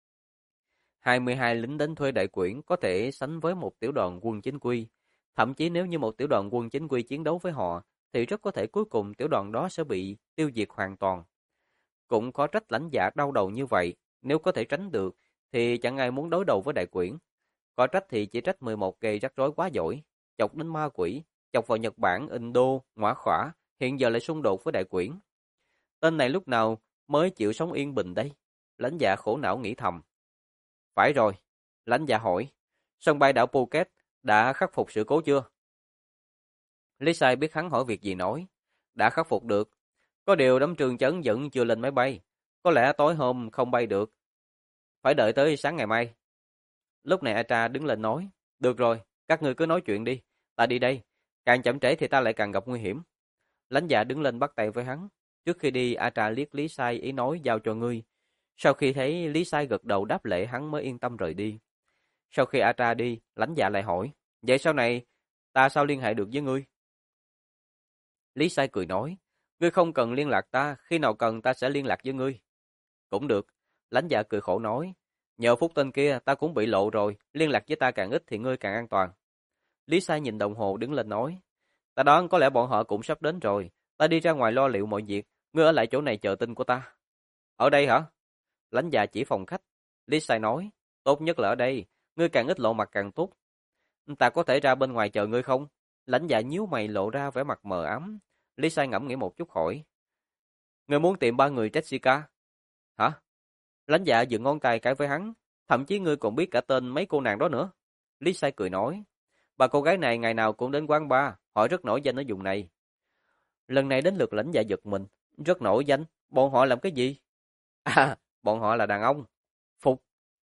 22 lính đánh thuê đại quyển có thể sánh với một tiểu đoàn quân chính quy, thậm chí nếu như một tiểu đoàn quân chính quy chiến đấu với họ, thì rất có thể cuối cùng tiểu đoàn đó sẽ bị tiêu diệt hoàn toàn. Cũng có trách lãnh dạ đau đầu như vậy, nếu có thể tránh được, thì chẳng ai muốn đối đầu với đại quyển. Có trách thì chỉ trách 11 gây rắc rối quá giỏi, chọc đến ma quỷ, chọc vào Nhật Bản, Indo, Ngoã Khỏa, hiện giờ lại xung đột với đại quyển. Tên này lúc nào mới chịu sống yên bình đây? Lãnh dạ khổ não nghĩ thầm. Phải rồi, lãnh dạ hỏi, sân bay đảo Phuket đã khắc phục sự cố chưa? Lý Sai biết hắn hỏi việc gì nói, đã khắc phục được. Có điều đám Trường Chấn vẫn chưa lên máy bay, có lẽ tối hôm không bay được, phải đợi tới sáng ngày mai. Lúc này A đứng lên nói, Được rồi, các ngươi cứ nói chuyện đi, ta đi đây, càng chậm trễ thì ta lại càng gặp nguy hiểm. Lãnh dạ đứng lên bắt tay với hắn. Trước khi đi, A Tra liếc Lý Sai ý nói giao cho ngươi. Sau khi thấy Lý Sai gật đầu đáp lễ, hắn mới yên tâm rời đi. Sau khi A Tra đi, lãnh dạ lại hỏi, vậy sau này ta sao liên hệ được với ngươi? Lý Sai cười nói, ngươi không cần liên lạc ta, khi nào cần ta sẽ liên lạc với ngươi. Cũng được. Lãnh dạ cười khổ nói, nhờ phúc tên kia ta cũng bị lộ rồi, liên lạc với ta càng ít thì ngươi càng an toàn. Lý Sai nhìn đồng hồ đứng lên nói, ta đoán có lẽ bọn họ cũng sắp đến rồi, ta đi ra ngoài lo liệu mọi việc, ngươi ở lại chỗ này chờ tin của ta. Ở đây hả? Lãnh dạ chỉ phòng khách. Lý Sai nói, tốt nhất là ở đây, ngươi càng ít lộ mặt càng tốt. Ta có thể ra bên ngoài chờ ngươi không? Lãnh dạ nhíu mày lộ ra vẻ mặt mờ ám. Lý Sai ngẫm nghĩ một chút hỏi, ngươi muốn tìm ba người Jessica? Hả? Lãnh dạ dựng ngón tay cái với hắn, thậm chí ngươi còn biết cả tên mấy cô nàng đó nữa. Lý Sai cười nói, bà cô gái này ngày nào cũng đến quán bar, họ rất nổi danh ở vùng này. Lần này đến lượt lãnh dạ giật mình, rất nổi danh, bọn họ làm cái gì? À, bọn họ là đàn ông. Phục.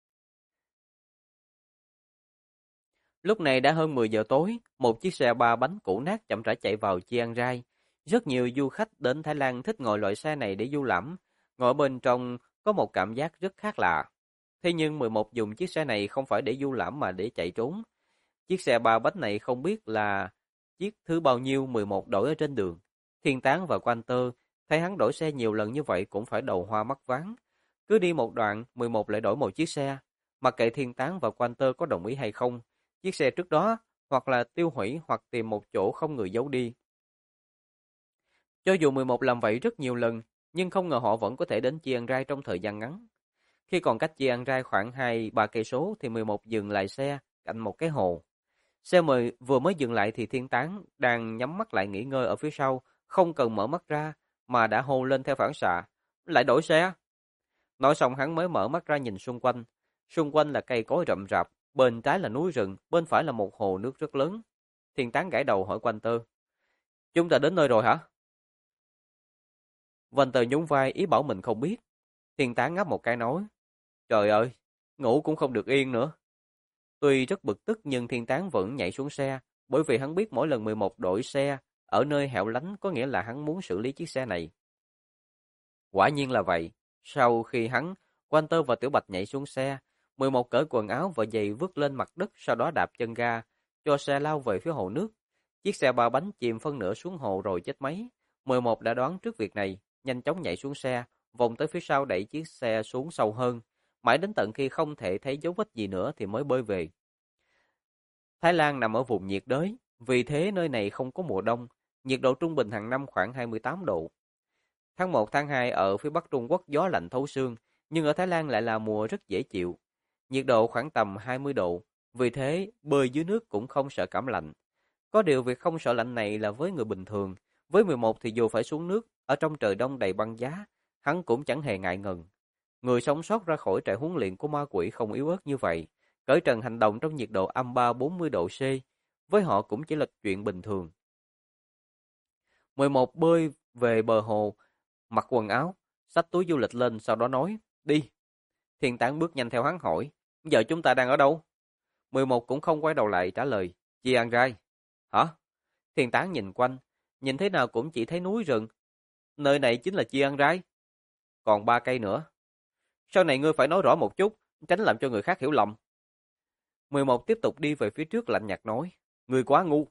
Lúc này đã hơn 10 giờ tối, một chiếc xe ba bánh cũ nát chậm rãi chạy vào Chiang Rai. Rất nhiều du khách đến Thái Lan thích ngồi loại xe này để du lãm, ngồi bên trong có một cảm giác rất khác lạ. Thế nhưng 11 dùng chiếc xe này không phải để du lãm mà để chạy trốn. Chiếc xe ba bánh này không biết là chiếc thứ bao nhiêu 11 đổi ở trên đường. Thiên Tán và Quan Tơ thấy hắn đổi xe nhiều lần như vậy cũng phải đầu hoa mắt váng. Cứ đi một đoạn, 11 lại đổi một chiếc xe. Mặc kệ Thiên Tán và Quan Tơ có đồng ý hay không, chiếc xe trước đó hoặc là tiêu hủy hoặc tìm một chỗ không người giấu đi. Cho dù 11 làm vậy rất nhiều lần, nhưng không ngờ họ vẫn có thể đến Chiang Rai trong thời gian ngắn. Khi còn cách Chiang Rai khoảng 2-3 cây số thì 11 dừng lại xe cạnh một cái hồ. Xe vừa mới dừng lại thì Thiên Tán đang nhắm mắt lại nghỉ ngơi ở phía sau, không cần mở mắt ra mà đã hô lên theo phản xạ, lại đổi xe. Nói xong hắn mới mở mắt ra nhìn xung quanh. Xung quanh là cây cối rậm rạp, bên trái là núi rừng, bên phải là một hồ nước rất lớn. Thiên Tán gãi đầu hỏi Quanh Tơ, chúng ta đến nơi rồi hả? Quanh Tơ nhún vai ý bảo mình không biết. Thiên Tán ngáp một cái nói, trời ơi, ngủ cũng không được yên nữa. Tuy rất bực tức nhưng Thiên Tán vẫn nhảy xuống xe, bởi vì hắn biết mỗi lần 11 đổi xe ở nơi hẻo lánh có nghĩa là hắn muốn xử lý chiếc xe này. Quả nhiên là vậy. Sau khi hắn, Walter và Tiểu Bạch nhảy xuống xe, 11 cởi quần áo và giày vứt lên mặt đất, sau đó đạp chân ga, cho xe lao về phía hồ nước. Chiếc xe ba bánh chìm phân nửa xuống hồ rồi chết máy. 11 đã đoán trước việc này, nhanh chóng nhảy xuống xe, vòng tới phía sau đẩy chiếc xe xuống sâu hơn. Mãi đến tận khi không thể thấy dấu vết gì nữa thì mới bơi về. Thái Lan nằm ở vùng nhiệt đới, vì thế nơi này không có mùa đông, nhiệt độ trung bình hàng năm khoảng 28 độ. Tháng 1, tháng 2 ở phía Bắc Trung Quốc gió lạnh thấu xương, nhưng ở Thái Lan lại là mùa rất dễ chịu. Nhiệt độ khoảng tầm 20 độ, vì thế bơi dưới nước cũng không sợ cảm lạnh. Có điều việc không sợ lạnh này là với người bình thường, với 11 thì dù phải xuống nước, ở trong trời đông đầy băng giá, hắn cũng chẳng hề ngại ngần. Người sống sót ra khỏi trại huấn luyện của ma quỷ không yếu ớt như vậy, cởi trần hành động trong nhiệt độ âm 3-40 độ C, với họ cũng chỉ là chuyện bình thường. 11 bơi về bờ hồ, mặc quần áo, xách túi du lịch lên sau đó nói, đi. Thiên Tán bước nhanh theo hắn hỏi, giờ chúng ta đang ở đâu? 11 cũng không quay đầu lại trả lời, Chiang Rai. Hả? Thiên Tán nhìn quanh, nhìn thế nào cũng chỉ thấy núi rừng. Nơi này chính là Chiang Rai. Còn 3 cây nữa. Sau này ngươi phải nói rõ một chút, tránh làm cho người khác hiểu lầm. 11 tiếp tục đi về phía trước lạnh nhạt nói, ngươi quá ngu.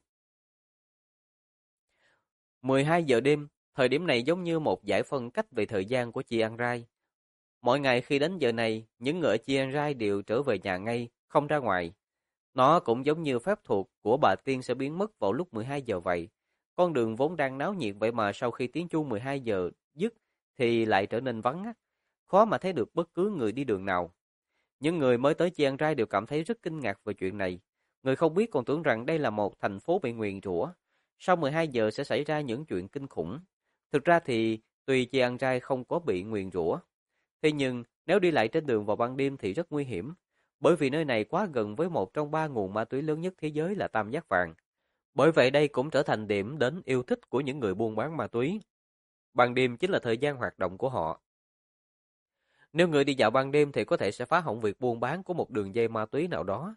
12 giờ đêm, thời điểm này giống như một giải phân cách về thời gian của Chiang Rai. Mỗi ngày khi đến giờ này, những người ở Chiang Rai đều trở về nhà ngay, không ra ngoài. Nó cũng giống như phép thuật của bà Tiên sẽ biến mất vào lúc 12 giờ vậy. Con đường vốn đang náo nhiệt vậy mà sau khi tiếng chuông 12 giờ dứt thì lại trở nên vắng ngắt. Khó mà thấy được bất cứ người đi đường nào. Những người mới tới Chiang Rai đều cảm thấy rất kinh ngạc về chuyện này. Người không biết còn tưởng rằng đây là một thành phố bị nguyền rủa. Sau 12 giờ sẽ xảy ra những chuyện kinh khủng. Thực ra thì tuy Chiang Rai không có bị nguyền rủa, thế nhưng nếu đi lại trên đường vào ban đêm thì rất nguy hiểm. Bởi vì nơi này quá gần với một trong 3 nguồn ma túy lớn nhất thế giới là Tam Giác Vàng. Bởi vậy đây cũng trở thành điểm đến yêu thích của những người buôn bán ma túy. Ban đêm chính là thời gian hoạt động của họ. Nếu người đi dạo ban đêm thì có thể sẽ phá hỏng việc buôn bán của một đường dây ma túy nào đó.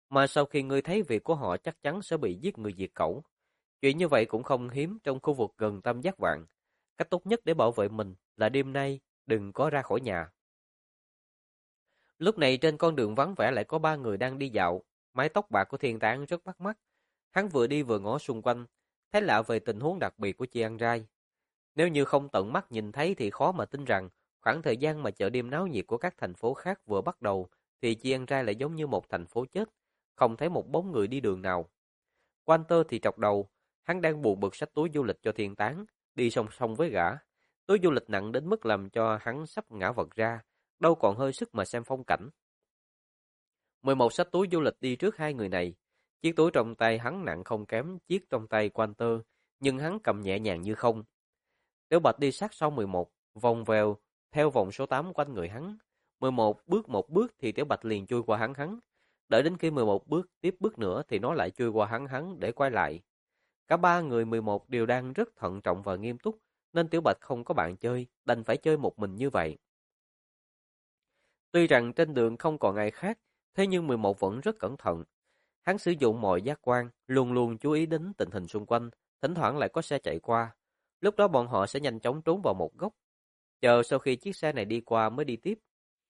mà sau khi ngươi thấy việc của họ chắc chắn sẽ bị giết người diệt khẩu. Chuyện như vậy cũng không hiếm trong khu vực gần Tam Giác Vạn. Cách tốt nhất để bảo vệ mình là đêm nay đừng có ra khỏi nhà. Lúc này trên con đường vắng vẻ lại có ba người đang đi dạo. Mái tóc bạc của Thiên Tán rất bắt mắt. Hắn vừa đi vừa ngó xung quanh, thấy lạ về tình huống đặc biệt của chị An Rai. Nếu như không tận mắt nhìn thấy thì khó mà tin rằng khoảng thời gian mà chợ đêm náo nhiệt của các thành phố khác vừa bắt đầu thì chị An Rai lại giống như một thành phố chết, không thấy một bóng người đi đường nào. Walter thì trọc đầu, hắn đang buồn bực xách túi du lịch cho Thiên Tán, đi song song với gã. Túi du lịch nặng đến mức làm cho hắn sắp ngã vật ra, đâu còn hơi sức mà xem phong cảnh. 11 xách túi du lịch đi trước hai người này. Chiếc túi trong tay hắn nặng không kém chiếc trong tay Walter, nhưng hắn cầm nhẹ nhàng như không. Tiểu Bạch đi sát sau 11, vòng vèo, theo vòng số 8 quanh người hắn. 11 bước một bước thì Tiểu Bạch liền chui qua hắn. Đợi đến khi 11 bước tiếp bước nữa thì nó lại chui qua hắn để quay lại. Cả ba người 11 đều đang rất thận trọng và nghiêm túc, nên Tiểu Bạch không có bạn chơi, đành phải chơi một mình như vậy. Tuy rằng trên đường không còn ai khác, thế nhưng 11 vẫn rất cẩn thận. Hắn sử dụng mọi giác quan, luôn luôn chú ý đến tình hình xung quanh, thỉnh thoảng lại có xe chạy qua. Lúc đó bọn họ sẽ nhanh chóng trốn vào một góc, chờ sau khi chiếc xe này đi qua mới đi tiếp.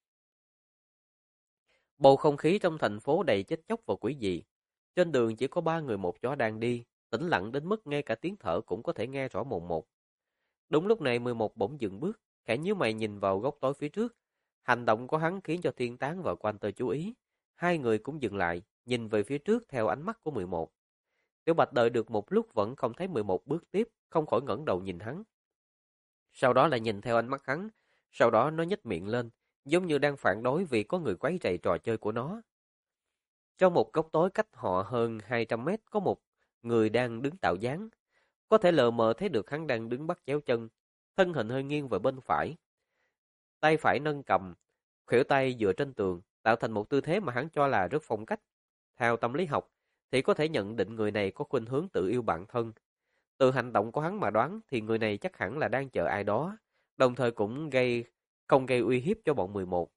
Bầu không khí trong thành phố đầy chết chóc và quỷ dị. Trên đường chỉ có ba người một chó đang đi, tĩnh lặng đến mức ngay cả tiếng thở cũng có thể nghe rõ mồn một. Đúng lúc này 11 bỗng dừng bước, khẽ nhíu mày nhìn vào góc tối phía trước. Hành động của hắn khiến cho Thiên Tán và Walter chú ý. Hai người cũng dừng lại, nhìn về phía trước theo ánh mắt của 11. Tiểu Bạch đợi được một lúc vẫn không thấy 11 bước tiếp, không khỏi ngẩng đầu nhìn hắn. Sau đó lại nhìn theo ánh mắt hắn, sau đó nó nhếch miệng lên, giống như đang phản đối vì có người quấy rầy trò chơi của nó. Trong một góc tối cách họ hơn 200 mét có một người đang đứng tạo dáng. Có thể lờ mờ thấy được hắn đang đứng bắt chéo chân, thân hình hơi nghiêng về bên phải. Tay phải nâng cầm, khuỷu tay dựa trên tường, tạo thành một tư thế mà hắn cho là rất phong cách. Theo tâm lý học, thì có thể nhận định người này có khuynh hướng tự yêu bản thân. Từ hành động của hắn mà đoán thì người này chắc hẳn là đang chờ ai đó, đồng thời cũng không gây uy hiếp cho bọn 11.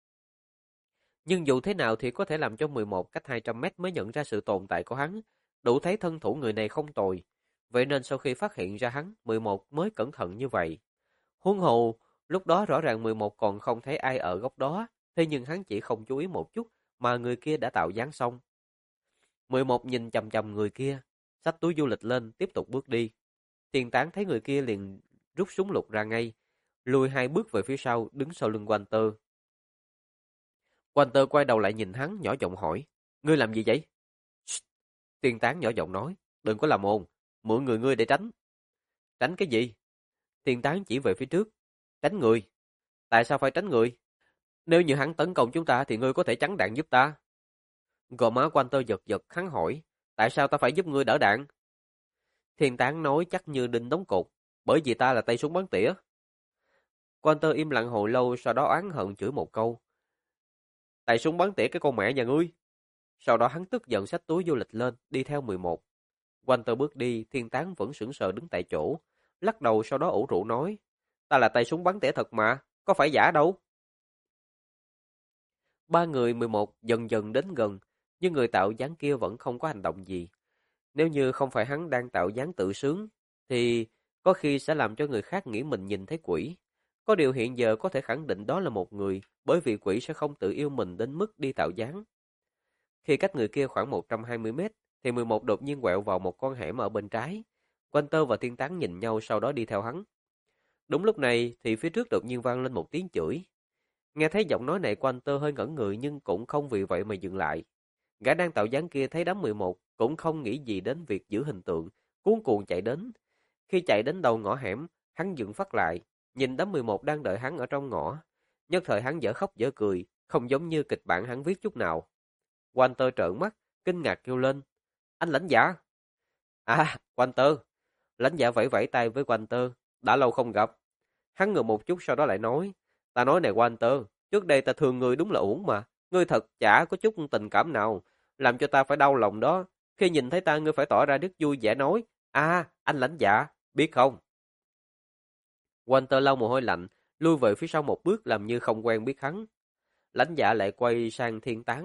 Nhưng dù thế nào thì có thể làm cho 11 cách 200 mét mới nhận ra sự tồn tại của hắn, đủ thấy thân thủ người này không tồi. Vậy nên sau khi phát hiện ra hắn, 11 mới cẩn thận như vậy. Huống hồ, lúc đó rõ ràng 11 còn không thấy ai ở góc đó, thế nhưng hắn chỉ không chú ý một chút mà người kia đã tạo dáng xong. 11 nhìn chằm chằm người kia, xách túi du lịch lên, tiếp tục bước đi. Tiền Tán thấy người kia liền rút súng lục ra ngay, lùi 2 bước về phía sau, đứng sau lưng Walter. Walter quay đầu lại nhìn hắn, nhỏ giọng hỏi, ngươi làm gì vậy? Shh. Tiền Tán nhỏ giọng nói, đừng có làm ồn, mượn người ngươi để tránh. Tránh cái gì? Tiền Tán chỉ về phía trước, tránh người. Tại sao phải tránh người? Nếu như hắn tấn công chúng ta thì ngươi có thể chắn đạn giúp ta. Gò má Walter giật giật, hắn hỏi, tại sao ta phải giúp ngươi đỡ đạn? Thiên Tán nói chắc như đinh đóng cột, bởi vì ta là tay súng bắn tỉa. Walter im lặng hồi lâu, sau đó oán hận chửi một câu. Tay súng bắn tỉa cái con mẹ nhà ngươi. Sau đó hắn tức giận xách túi du lịch lên, đi theo 11. Walter bước đi, Thiên Tán vẫn sững sờ đứng tại chỗ, lắc đầu sau đó ủ rũ nói, ta là tay súng bắn tỉa thật mà, có phải giả đâu. Ba người 11 dần dần đến gần, nhưng người tạo dáng kia vẫn không có hành động gì. Nếu như không phải hắn đang tạo dáng tự sướng, thì có khi sẽ làm cho người khác nghĩ mình nhìn thấy quỷ. Có điều hiện giờ có thể khẳng định đó là một người, bởi vì quỷ sẽ không tự yêu mình đến mức đi tạo dáng. Khi cách người kia khoảng 120 mét, thì 11 đột nhiên quẹo vào một con hẻm ở bên trái. Walter và Thiên Tán nhìn nhau sau đó đi theo hắn. Đúng lúc này thì phía trước đột nhiên vang lên một tiếng chửi. Nghe thấy giọng nói này, Walter hơi ngẩn người nhưng cũng không vì vậy mà dừng lại. Gã đang tạo dáng kia thấy đám 11 cũng không nghĩ gì đến việc giữ hình tượng, cuống cuồng chạy đến. Khi chạy đến đầu ngõ hẻm, hắn dừng phát lại, nhìn đám 11 đang đợi hắn ở trong ngõ. Nhất thời hắn dở khóc dở cười, không giống như kịch bản hắn viết chút nào. Walter trợn mắt, kinh ngạc kêu lên, anh lãnh giả. À, Walter. Lãnh giả vẫy vẫy tay với Walter, đã lâu không gặp. Hắn ngừng một chút sau đó lại nói, ta nói này Walter, trước đây ta thương ngươi đúng là uổng mà. Ngươi thật chả có chút tình cảm nào, làm cho ta phải đau lòng đó. Khi nhìn thấy ta ngươi phải tỏ ra rất vui vẻ nói, anh lãnh dạ, biết không? Walter lau mồ hôi lạnh, lui về phía sau một bước làm như không quen biết hắn. Lãnh dạ lại quay sang Thiên Tán,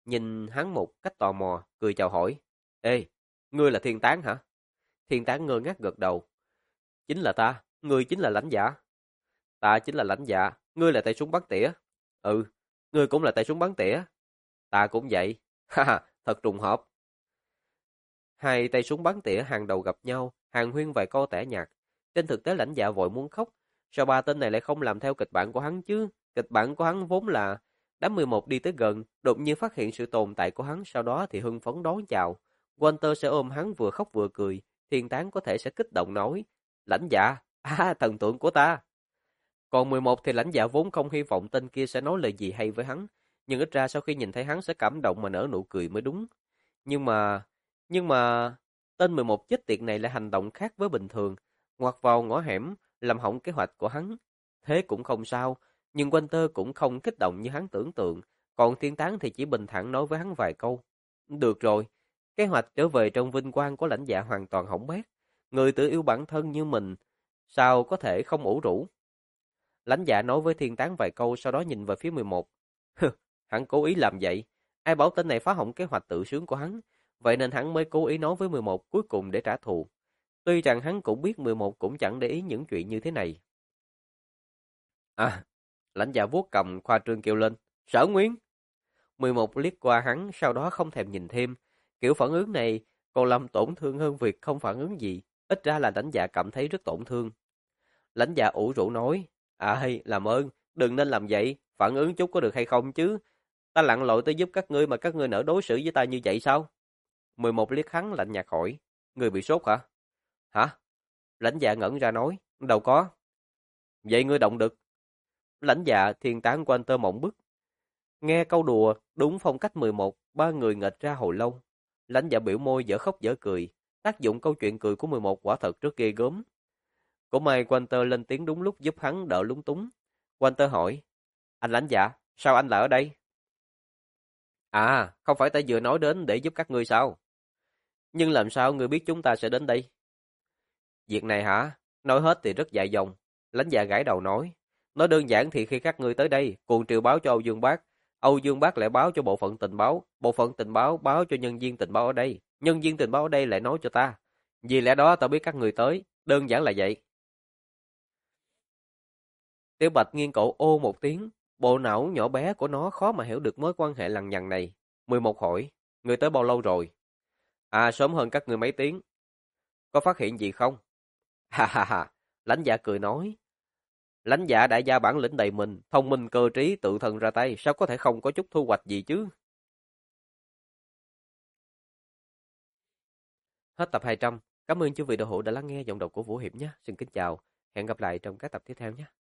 nhìn hắn một cách tò mò, cười chào hỏi. Ê, ngươi là Thiên Tán hả? Thiên Tán ngơ ngác gật đầu. Chính là ta, ngươi chính là Lãnh Dạ. Ta chính là Lãnh Dạ, ngươi là tay súng bắn tỉa. Ừ, ngươi cũng là tay súng bắn tỉa. Ta cũng vậy. Ha ha, thật trùng hợp. Hai tay súng bắn tỉa hàng đầu gặp nhau, hàng huyên vài câu tẻ nhạt. Trên thực tế Lãnh Dạ vội muốn khóc. Sao ba tên này lại không làm theo kịch bản của hắn chứ? Kịch bản của hắn vốn là đám 11 đi tới gần, đột nhiên phát hiện sự tồn tại của hắn, sau đó thì hưng phấn đón chào. Walter sẽ ôm hắn vừa khóc vừa cười, Thiên Tán có thể sẽ kích động nói, Lãnh Dạ, thần tượng của ta. Còn 11 thì Lãnh Dạ vốn không hy vọng tên kia sẽ nói lời gì hay với hắn, nhưng ít ra sau khi nhìn thấy hắn sẽ cảm động mà nở nụ cười mới đúng. Nhưng mà, nhưng mà, tên 11 chết tiệt này lại hành động khác với bình thường, ngoặt vào ngõ hẻm, làm hỏng kế hoạch của hắn. Thế cũng không sao, nhưng Walter cũng không kích động như hắn tưởng tượng, còn Thiên Tán thì chỉ bình thản nói với hắn vài câu. Được rồi, kế hoạch trở về trong vinh quang của Lãnh Dạ hoàn toàn hỏng bét. Người tự yêu bản thân như mình, sao có thể không ủ rũ? Lãnh Dạ nói với Thiên Tán vài câu sau đó nhìn về phía 11. Hắn cố ý làm vậy. Ai bảo tên này phá hỏng kế hoạch tự sướng của hắn, vậy nên hắn mới cố ý nói với 11 cuối cùng để trả thù. Tuy rằng hắn cũng biết 11 cũng chẳng để ý những chuyện như thế này. À, Lãnh Dạ vuốt cầm khoa trương kêu lên. Sở Nguyên! 11 liếc qua hắn, sau đó không thèm nhìn thêm. Kiểu phản ứng này còn làm tổn thương hơn việc không phản ứng gì. Ít ra là Lãnh Dạ cảm thấy rất tổn thương. Lãnh Dạ ủ rũ nói. Làm ơn, đừng nên làm vậy. Phản ứng chút có được hay không chứ? Ta lặn lội tới giúp các ngươi mà các ngươi nỡ đối xử với ta như vậy sao? 11 liếc hắn lạnh nhạt hỏi. Ngươi bị sốt hả? Hả? Lãnh Dạ ngẩn ra nói. Đâu có. Vậy ngươi động đực. Lãnh Dạ Thiên Tán quanh tơ mộng bức. Nghe câu đùa, đúng phong cách 11, ba người nghệch ra hồi lâu. Lãnh Dạ biểu môi dở khóc dở cười. Tác dụng câu chuyện cười của 11 quả thật rất ghê gớm. Cũng may Walter lên tiếng đúng lúc giúp hắn đỡ lúng túng. Walter hỏi. Anh Lãnh Dạ, sao anh lại ở đây? Không phải ta vừa nói đến để giúp các ngươi sao? Nhưng làm sao ngươi biết chúng ta sẽ đến đây? Việc này hả? Nói hết thì rất dài dòng. Lãnh Dạ gãi đầu nói. Nói đơn giản thì khi các ngươi tới đây, cuồng triều báo cho Âu Dương Bác. Âu Dương Bác lại báo cho bộ phận tình báo. Bộ phận tình báo báo cho nhân viên tình báo ở đây. Nhân viên tình báo ở đây lại nói cho ta. Vì lẽ đó ta biết các ngươi tới. Đơn giản là vậy. Tiểu Bạch nghiêng cổ ô một tiếng. Bộ não nhỏ bé của nó khó mà hiểu được mối quan hệ lằng nhằng này. 11 hỏi. Ngươi tới bao lâu rồi? Sớm hơn các ngươi mấy tiếng. Có phát hiện gì không? Ha ha ha. Lãnh Dạ cười nói. Lãnh Dạ đại gia bản lĩnh đầy mình, thông minh cơ trí tự thân ra tay, sao có thể không có chút thu hoạch gì chứ? Hết tập 200. Cảm ơn quý vị đạo hữu đã lắng nghe giọng đọc của Vũ Hiệp nhé. Xin kính chào. Hẹn gặp lại trong các tập tiếp theo nhé.